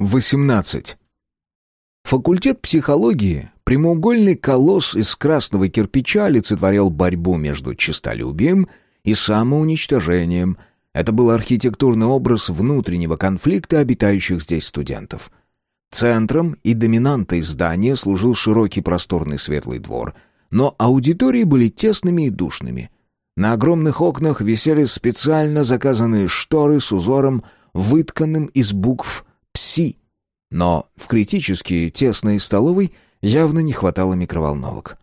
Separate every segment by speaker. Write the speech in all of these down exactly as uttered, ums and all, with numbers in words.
Speaker 1: восемнадцать. Факультет психологии, прямоугольный колосс из красного кирпича, олицетворял борьбу между честолюбием и самоуничтожением. Это был архитектурный образ внутреннего конфликта обитающих здесь студентов. Центром и доминантой здания служил широкий просторный светлый двор, но аудитории были тесными и душными. На огромных окнах висели специально заказанные шторы с узором, вытканным из букв «Пси», но в критически тесной столовой явно не хватало микроволновок.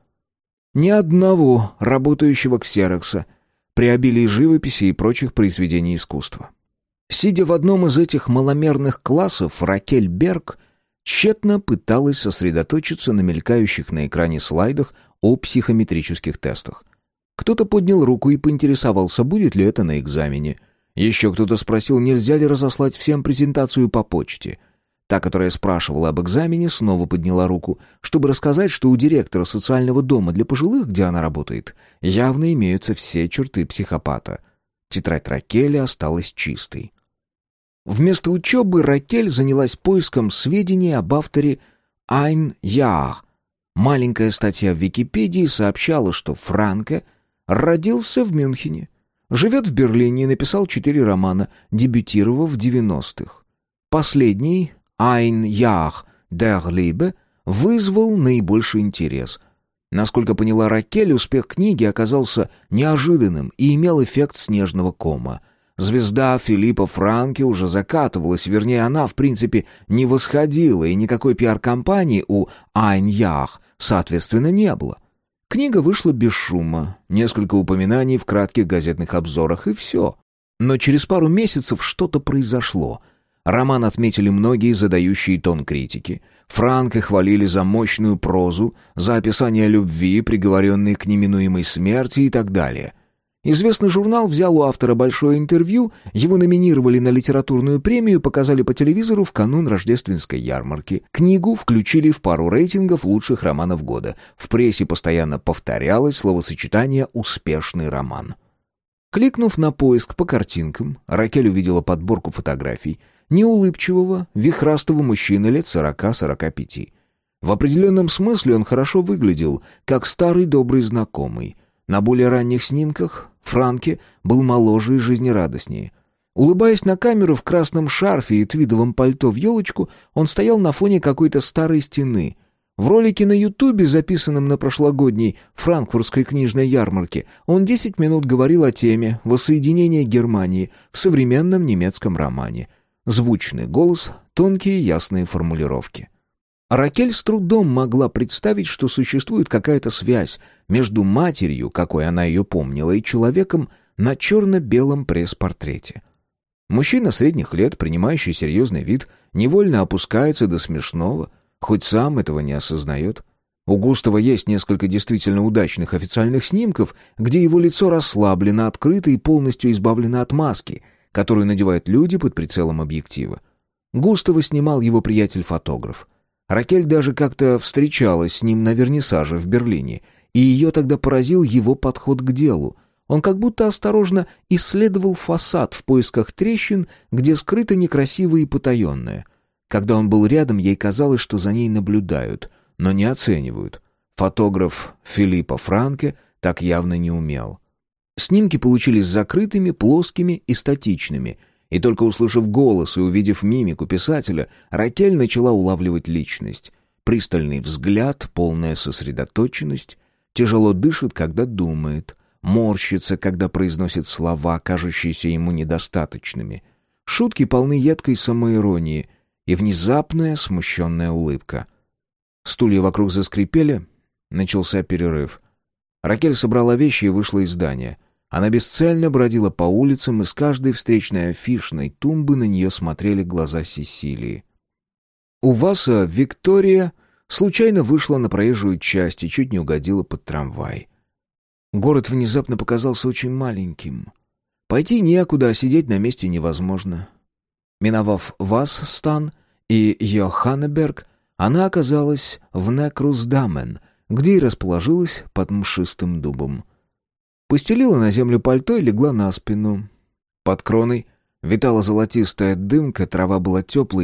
Speaker 1: Ни одного работающего ксерокса при обилии живописи и прочих произведений искусства. Сидя в одном из этих маломерных классов, Ракель Берг тщетно пыталась сосредоточиться на мелькающих на экране слайдах о психометрических тестах. Кто-то поднял руку и поинтересовался, будет ли это на экзамене. Еще кто-то спросил, нельзя ли разослать всем презентацию по почте. Та, которая спрашивала об экзамене, снова подняла руку, чтобы рассказать, что у директора социального дома для пожилых, где она работает, явно имеются все черты психопата. Тетрадь Ракели осталась чистой. Вместо учебы Ракель занялась поиском сведений об авторе Айн Яах. Маленькая статья в Википедии сообщала, что Франке родился в Мюнхене, живет в Берлине и написал четыре романа, дебютировав в девяностых. Последний, «Ein Jahr der Liebe», вызвал наибольший интерес. Насколько поняла Ракель, успех книги оказался неожиданным и имел эффект снежного кома. Звезда Филиппа Франке уже закатывалась, вернее, она, в принципе, не восходила, и никакой пиар-компании у «Ein Jahr», соответственно, не было. Книга вышла без шума, несколько упоминаний в кратких газетных обзорах, и все. Но через пару месяцев что-то произошло. Роман отметили многие задающие тон критики. Франке хвалили за мощную прозу, за описание любви, приговоренной к неминуемой смерти и так далее. Известный журнал взял у автора большое интервью, его номинировали на литературную премию, показали по телевизору в канун рождественской ярмарки. Книгу включили в пару рейтингов лучших романов года. В прессе постоянно повторялось словосочетание «успешный роман». Кликнув на поиск по картинкам, Ракель увидела подборку фотографий неулыбчивого, вихрастого мужчины лет сорока-сорока пяти. В определенном смысле он хорошо выглядел, как старый добрый знакомый. На более ранних снимках Франке был моложе и жизнерадостнее. Улыбаясь на камеру в красном шарфе и твидовом пальто в елочку, он стоял на фоне какой-то старой стены. В ролике на Ютубе, записанном на прошлогодней франкфуртской книжной ярмарке, он десять минут говорил о теме воссоединения Германии в современном немецком романе. Звучный голос, тонкие ясные формулировки. Ракель с трудом могла представить, что существует какая-то связь между матерью, какой она ее помнила, и человеком на черно-белом пресс-портрете. Мужчина средних лет, принимающий серьезный вид, невольно опускается до смешного, хоть сам этого не осознает. У Густава есть несколько действительно удачных официальных снимков, где его лицо расслаблено, открыто и полностью избавлено от маски, которую надевают люди под прицелом объектива. Густава снимал его приятель-фотограф. Ракель даже как-то встречалась с ним на вернисаже в Берлине, и ее тогда поразил его подход к делу. Он как будто осторожно исследовал фасад в поисках трещин, где скрыто некрасивое и потаенное. Когда он был рядом, ей казалось, что за ней наблюдают, но не оценивают. Фотограф Филиппа Франке так явно не умел. Снимки получились закрытыми, плоскими и статичными, и только услышав голос и увидев мимику писателя, Ракель начала улавливать личность. Пристальный взгляд, полная сосредоточенность, тяжело дышит, когда думает, морщится, когда произносит слова, кажущиеся ему недостаточными. Шутки полны едкой самоиронии и внезапная смущенная улыбка. Стулья вокруг заскрипели, начался перерыв. Ракель собрала вещи и вышла из здания. Она бесцельно бродила по улицам, и с каждой встречной афишной тумбы на нее смотрели глаза Сесилии. У Васа Виктория случайно вышла на проезжую часть и чуть не угодила под трамвай. Город внезапно показался очень маленьким. Пойти некуда, а сидеть на месте невозможно. Миновав Васстан и Йоханнеберг, она оказалась в Некрусдамен, где и расположилась под мшистым дубом. Постелила на землю пальто и легла на спину. Под кроной витала золотистая дымка, трава была теплой,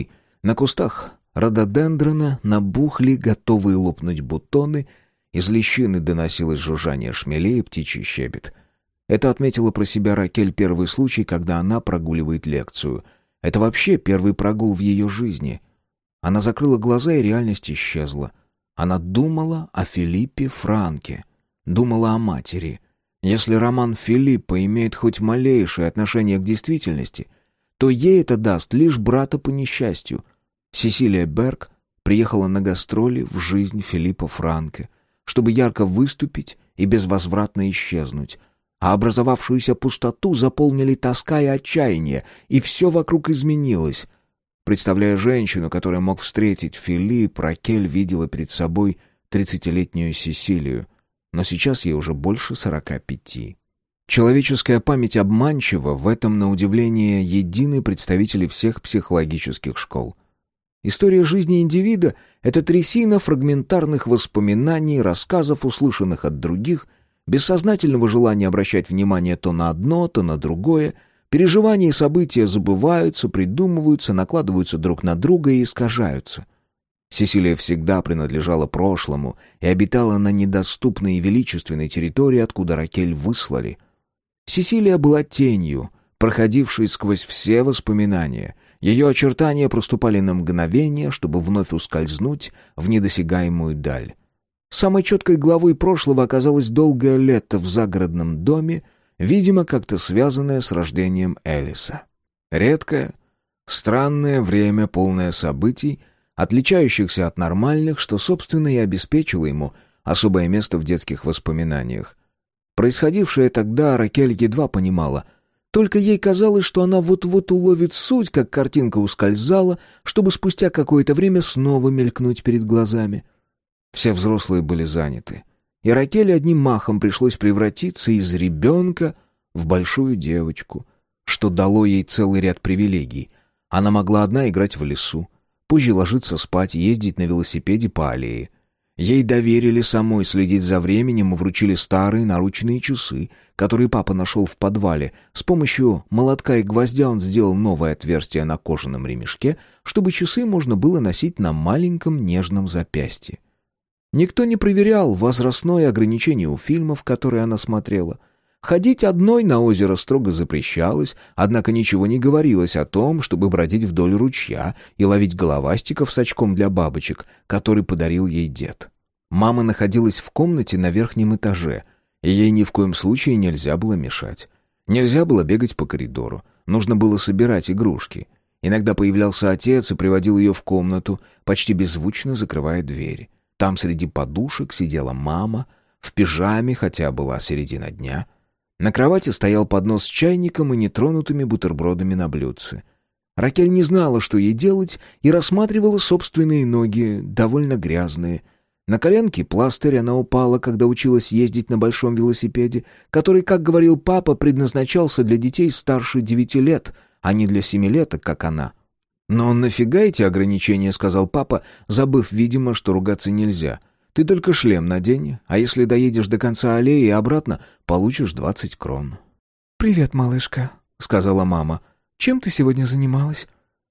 Speaker 1: На кустах рододендрона набухли, готовые лопнуть бутоны, из лещины доносилось жужжание шмелей и птичий щебет. Это отметила про себя Ракель первый случай, когда она прогуливает лекцию. Это вообще первый прогул в ее жизни. Она закрыла глаза, и реальность исчезла. Она думала о Филиппе Франке, думала о матери. Если роман Филиппа имеет хоть малейшее отношение к действительности, то ей это даст лишь брата по несчастью. Сесилия Берг приехала на гастроли в жизнь Филиппа Франке, чтобы ярко выступить и безвозвратно исчезнуть. А образовавшуюся пустоту заполнили тоска и отчаяние, и все вокруг изменилось. Представляя женщину, которую мог встретить Филипп, Ракель видела перед собой тридцатилетнюю Сесилию, но сейчас ей уже больше сорока пяти. Человеческая память обманчива, в этом, на удивление, едины представители всех психологических школ. История жизни индивида — это трясина фрагментарных воспоминаний, рассказов, услышанных от других, бессознательного желания обращать внимание то на одно, то на другое. Переживания и события забываются, придумываются, накладываются друг на друга и искажаются. Сесилия всегда принадлежала прошлому и обитала на недоступной и величественной территории, откуда Ракель выслали. Сесилия была тенью, проходившей сквозь все воспоминания. Ее очертания проступали на мгновение, чтобы вновь ускользнуть в недосягаемую даль. Самой четкой главой прошлого оказалось долгое лето в загородном доме, видимо, как-то связанное с рождением Элиса. Редкое, странное время, полное событий, отличающихся от нормальных, что, собственно, и обеспечило ему особое место в детских воспоминаниях. Происходившее тогда Ракель едва понимала. Только ей казалось, что она вот-вот уловит суть, как картинка ускользала, чтобы спустя какое-то время снова мелькнуть перед глазами. Все взрослые были заняты, и Ракель одним махом пришлось превратиться из ребенка в большую девочку, что дало ей целый ряд привилегий. Она могла одна играть в лесу, позже ложиться спать, ездить на велосипеде по аллее. Ей доверили самой следить за временем и вручили старые наручные часы, которые папа нашел в подвале. С помощью молотка и гвоздя он сделал новое отверстие на кожаном ремешке, чтобы часы можно было носить на маленьком нежном запястье. Никто не проверял возрастное ограничение у фильмов, которые она смотрела. Ходить одной на озеро строго запрещалось, однако ничего не говорилось о том, чтобы бродить вдоль ручья и ловить головастиков с очком для бабочек, который подарил ей дед. Мама находилась в комнате на верхнем этаже, и ей ни в коем случае нельзя было мешать. Нельзя было бегать по коридору, нужно было собирать игрушки. Иногда появлялся отец и приводил ее в комнату, почти беззвучно закрывая дверь. Там среди подушек сидела мама, в пижаме, хотя была середина дня. На кровати стоял поднос с чайником и нетронутыми бутербродами на блюдце. Ракель не знала, что ей делать, и рассматривала собственные ноги, довольно грязные. На коленке пластырь, она упала, когда училась ездить на большом велосипеде, который, как говорил папа, предназначался для детей старше девяти лет, а не для семилеток, как она. «Но нафига эти ограничения?» — сказал папа, забыв, видимо, что ругаться нельзя. «Ты только шлем надень, а если доедешь до конца аллеи и обратно, получишь двадцать крон».
Speaker 2: «Привет, малышка», — сказала мама. «Чем ты сегодня занималась?»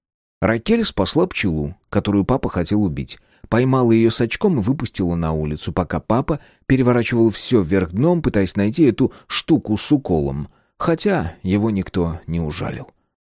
Speaker 1: Ракель спасла пчелу, которую папа хотел убить. Поймала ее с очком и выпустила на улицу, пока папа переворачивал все вверх дном, пытаясь найти эту штуку с уколом, хотя его никто не ужалил.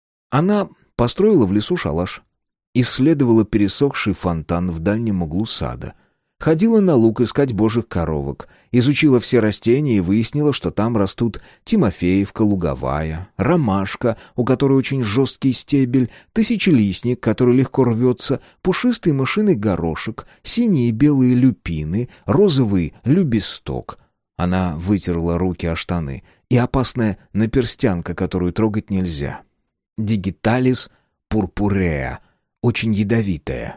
Speaker 1: Она построила в лесу шалаш, исследовала пересохший фонтан в дальнем углу сада, ходила на луг искать божьих коровок, изучила все растения и выяснила, что там растут тимофеевка луговая, ромашка, у которой очень жесткий стебель, тысячелистник, который легко рвется, пушистый мышиный горошек, синие и белые люпины, розовый любесток. Она вытерла руки о штаны, и опасная наперстянка, которую трогать нельзя. Дигиталис пурпуреа, очень ядовитая.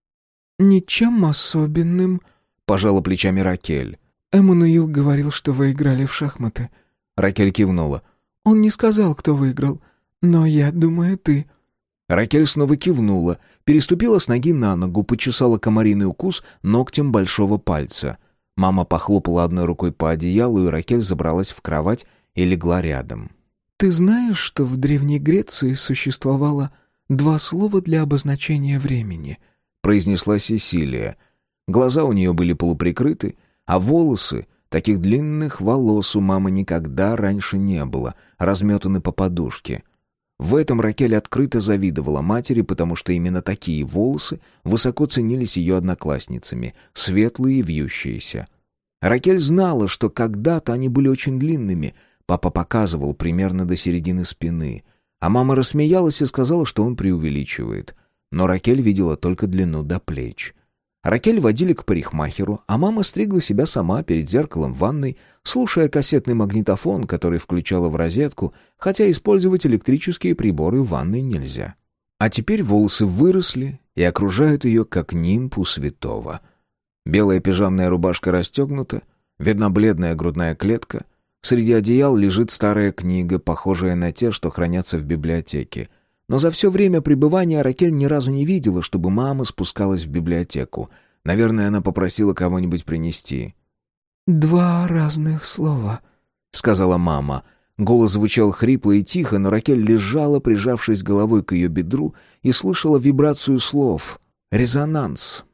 Speaker 2: «Ничем особенным», — пожала плечами Ракель. «Эммануил говорил, что вы играли в шахматы».
Speaker 1: Ракель кивнула.
Speaker 2: «Он не сказал, кто выиграл, но я думаю, ты».
Speaker 1: Ракель снова кивнула, переступила с ноги на ногу, почесала комариный укус ногтем большого пальца. Мама похлопала одной рукой по одеялу, и Ракель забралась в кровать и легла рядом.
Speaker 2: «Ты знаешь, что в Древней Греции существовало «Два слова для обозначения времени»,
Speaker 1: — произнесла Сесилия. Глаза у нее были полуприкрыты, а волосы, таких длинных волос у мамы никогда раньше не было, разметаны по подушке. В этом Ракель открыто завидовала матери, потому что именно такие волосы высоко ценились ее одноклассницами, светлые и вьющиеся. Ракель знала, что когда-то они были очень длинными, папа показывал примерно до середины спины, а мама рассмеялась и сказала, что он преувеличивает. Но Ракель видела только длину до плеч. Ракель водили к парикмахеру, а мама стригла себя сама перед зеркалом в ванной, слушая кассетный магнитофон, который включала в розетку, хотя использовать электрические приборы в ванной нельзя. А теперь волосы выросли и окружают ее, как нимб у святого. Белая пижамная рубашка расстегнута, видна бледная грудная клетка. Среди одеял лежит старая книга, похожая на те, что хранятся в библиотеке. Но за все время пребывания Ракель ни разу не видела, чтобы мама спускалась в библиотеку. Наверное, она попросила кого-нибудь принести.
Speaker 2: «Два разных слова», — сказала мама.
Speaker 1: Голос звучал хрипло и тихо, но Ракель лежала, прижавшись головой к ее бедру, и слышала вибрацию слов. Резонанс.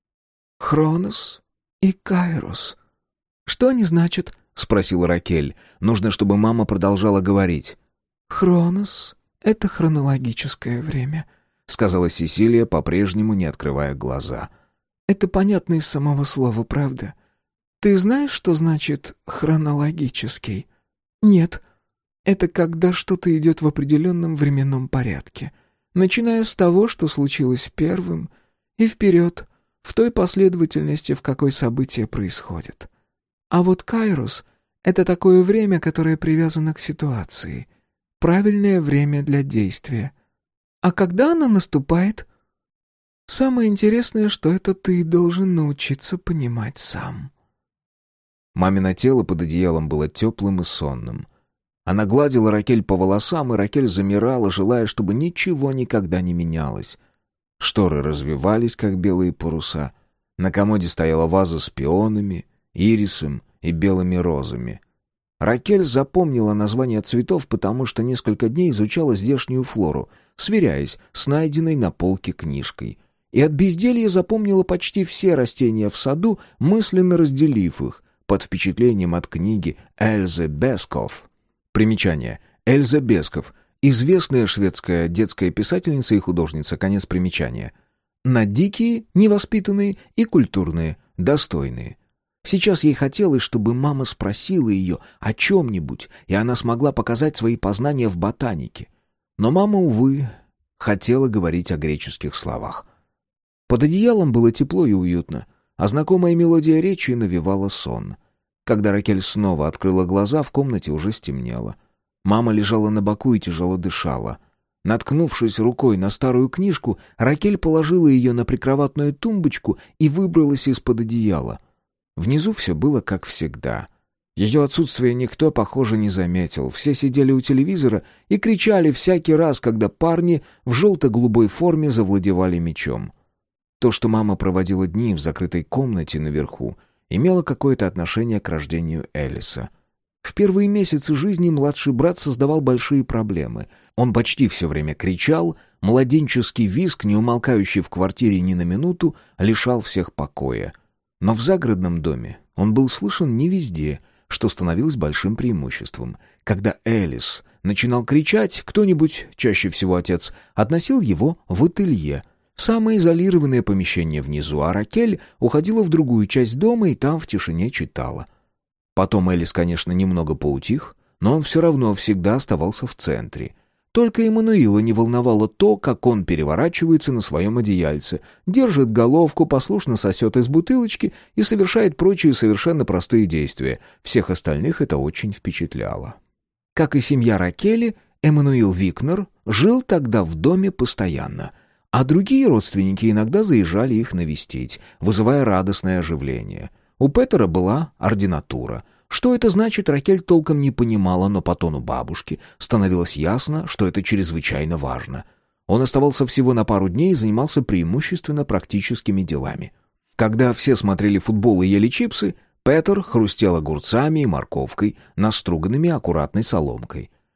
Speaker 2: «Хронос и Кайрос». «Что они значат?» — спросила Ракель. Нужно, чтобы мама продолжала говорить. «Хронос — это хронологическое время», — сказала Сесилия, по-прежнему не открывая глаза. «Это понятно из самого слова, правда? Ты знаешь, что значит хронологический?» «Нет. Это когда что-то идет в определенном временном порядке, начиная с того, что случилось первым, и вперед, в той последовательности, в какой события происходят. А вот Кайрос — это такое время, которое привязано к ситуации. Правильное время для действия. А когда она наступает? Самое интересное, что это ты должен научиться понимать сам».
Speaker 1: Мамино тело под одеялом было теплым и сонным. Она гладила Ракель по волосам, и Ракель замирала, желая, чтобы ничего никогда не менялось. Шторы развивались, как белые паруса. На комоде стояла ваза с пионами, ирисом и белыми розами. Ракель запомнила названия цветов, потому что несколько дней изучала здешнюю флору, сверяясь с найденной на полке книжкой. И от безделья запомнила почти все растения в саду, мысленно разделив их, под впечатлением от книги Эльзы Бесков. Примечание. Эльза Бесков. Известная шведская детская писательница и художница. Конец примечания. На дикие, невоспитанные и культурные, достойные. Сейчас ей хотелось, чтобы мама спросила ее о чем-нибудь, и она смогла показать свои познания в ботанике. Но мама, увы, хотела говорить о греческих словах. Под одеялом было тепло и уютно, а знакомая мелодия речи навевала сон. Когда Ракель снова открыла глаза, в комнате уже стемнело. Мама лежала на боку и тяжело дышала. Наткнувшись рукой на старую книжку, Ракель положила ее на прикроватную тумбочку и выбралась из-под одеяла. Внизу все было как всегда. Ее отсутствие никто, похоже, не заметил. Все сидели у телевизора и кричали всякий раз, когда парни в желто-голубой форме завладевали мечом. То, что мама проводила дни в закрытой комнате наверху, имело какое-то отношение к рождению Элиса. В первые месяцы жизни младший брат создавал большие проблемы. Он почти все время кричал, младенческий визг, не умолкающий в квартире ни на минуту, лишал всех покоя. Но в загородном доме он был слышен не везде, что становилось большим преимуществом. Когда Элис начинал кричать, кто-нибудь, чаще всего отец, относил его в ателье, самое изолированное помещение внизу, а Ракель уходила в другую часть дома и там в тишине читала. Потом Элис, конечно, немного поутих, но он все равно всегда оставался в центре. Только Эммануила не волновало то, как он переворачивается на своем одеяльце, держит головку, послушно сосет из бутылочки и совершает прочие совершенно простые действия. Всех остальных это очень впечатляло. Как и семья Ракели, Эммануил Викнер жил тогда в доме постоянно, а другие родственники иногда заезжали их навестить, вызывая радостное оживление. У Петера была ординатура. Что это значит, Ракель толком не понимала, но по тону бабушки становилось ясно, что это чрезвычайно важно. Он оставался всего на пару дней и занимался преимущественно практическими делами. Когда все смотрели футбол и ели чипсы, Петер хрустел огурцами и морковкой, наструганными аккуратной соломкой.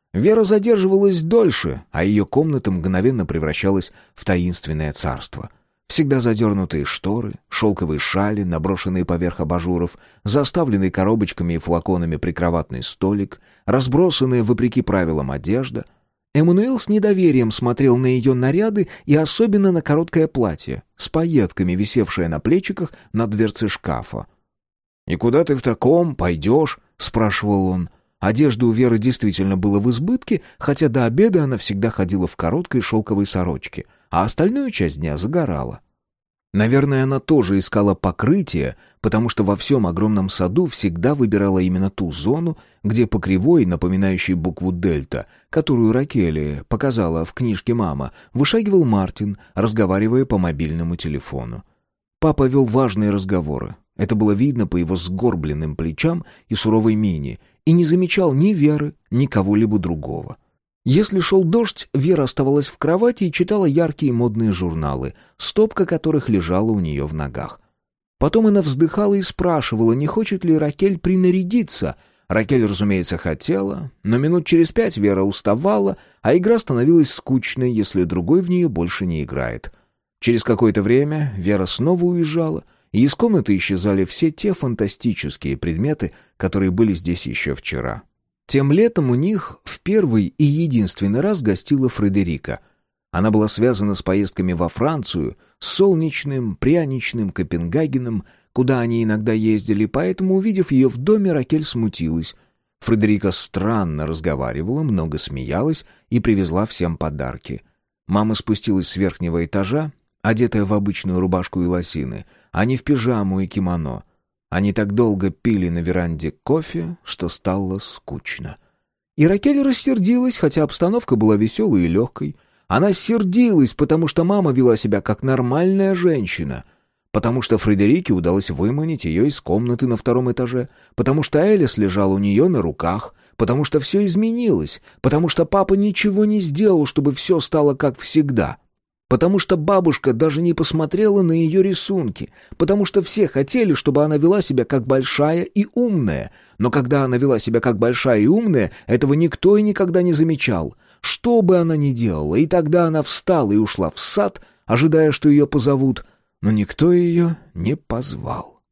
Speaker 1: Вера задерживалась дольше, а ее комната мгновенно превращалась в таинственное царство. Всегда задернутые шторы, шелковые шали, наброшенные поверх абажуров, заставленный коробочками и флаконами прикроватный столик, разбросанная, вопреки правилам, одежда. Эммануил с недоверием смотрел на ее наряды и особенно на короткое платье с пайетками, висевшее на плечиках на дверце шкафа. «И куда ты в таком пойдешь?» — спрашивал он. Одежды у Веры действительно было в избытке, хотя до обеда она всегда ходила в короткой шелковой сорочке, а остальную часть дня загорала. Наверное, она тоже искала покрытие, потому что во всем огромном саду всегда выбирала именно ту зону, где по кривой, напоминающей букву «дельта», которую Ракели показала в книжке «Мама», вышагивал Мартин, разговаривая по мобильному телефону. Папа вел важные разговоры. Это было видно по его сгорбленным плечам и суровой мине, и не замечал ни Веры, ни кого-либо другого. Если шел дождь, Вера оставалась в кровати и читала яркие модные журналы, стопка которых лежала у нее в ногах. Потом она вздыхала и спрашивала, не хочет ли Ракель принарядиться. Ракель, разумеется, хотела, но минут через пять Вера уставала, а игра становилась скучной, если другой в нее больше не играет. Через какое-то время Вера снова уезжала, и из комнаты исчезали все те фантастические предметы, которые были здесь еще вчера. Тем летом у них в первый и единственный раз гостила Фредерика. Она была связана с поездками во Францию, с солнечным, пряничным Копенгагеном, куда они иногда ездили, поэтому, увидев ее в доме, Ракель смутилась. Фредерика странно разговаривала, много смеялась и привезла всем подарки. Мама спустилась с верхнего этажа, одетая в обычную рубашку и лосины, а не в пижаму и кимоно. Они так долго пили на веранде кофе, что стало скучно. И Ракель рассердилась, хотя обстановка была веселой и легкой. Она сердилась, потому что мама вела себя как нормальная женщина, потому что Фредерике удалось выманить ее из комнаты на втором этаже, потому что Элис лежал у нее на руках, потому что все изменилось, потому что папа ничего не сделал, чтобы все стало как всегда. Потому что бабушка даже не посмотрела на ее рисунки, потому что все хотели, чтобы она вела себя как большая и умная. Но когда она вела себя как большая и умная, этого никто и никогда не замечал. Что бы она ни делала, и тогда она встала и ушла в сад, ожидая, что ее позовут, но никто ее не позвал.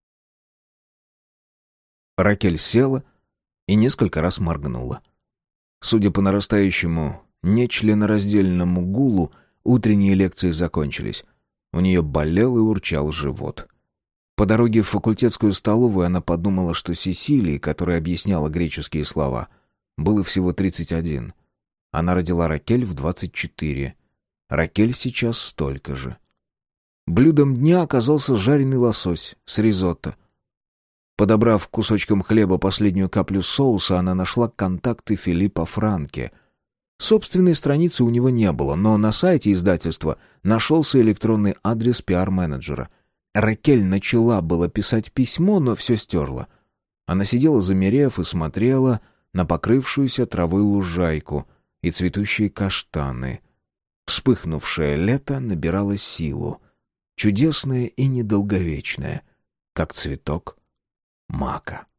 Speaker 1: Ракель села и несколько раз моргнула. Судя по нарастающему нечленораздельному гулу, утренние лекции закончились. У нее болел и урчал живот. По дороге в факультетскую столовую она подумала, что Сесилии, которая объясняла греческие слова, было всего тридцать один. Она родила Ракель в двадцать четыре. Ракель сейчас столько же. Блюдом дня оказался жареный лосось с ризотто. Подобрав кусочком хлеба последнюю каплю соуса, она нашла контакты Филиппа Франке. Собственной страницы у него не было, но на сайте издательства нашелся электронный адрес пиар-менеджера. Ракель начала было писать письмо, но все стерла. Она сидела замерев и смотрела на покрывшуюся травой лужайку и цветущие каштаны. Вспыхнувшее лето набирало силу, чудесное и недолговечное, как цветок мака.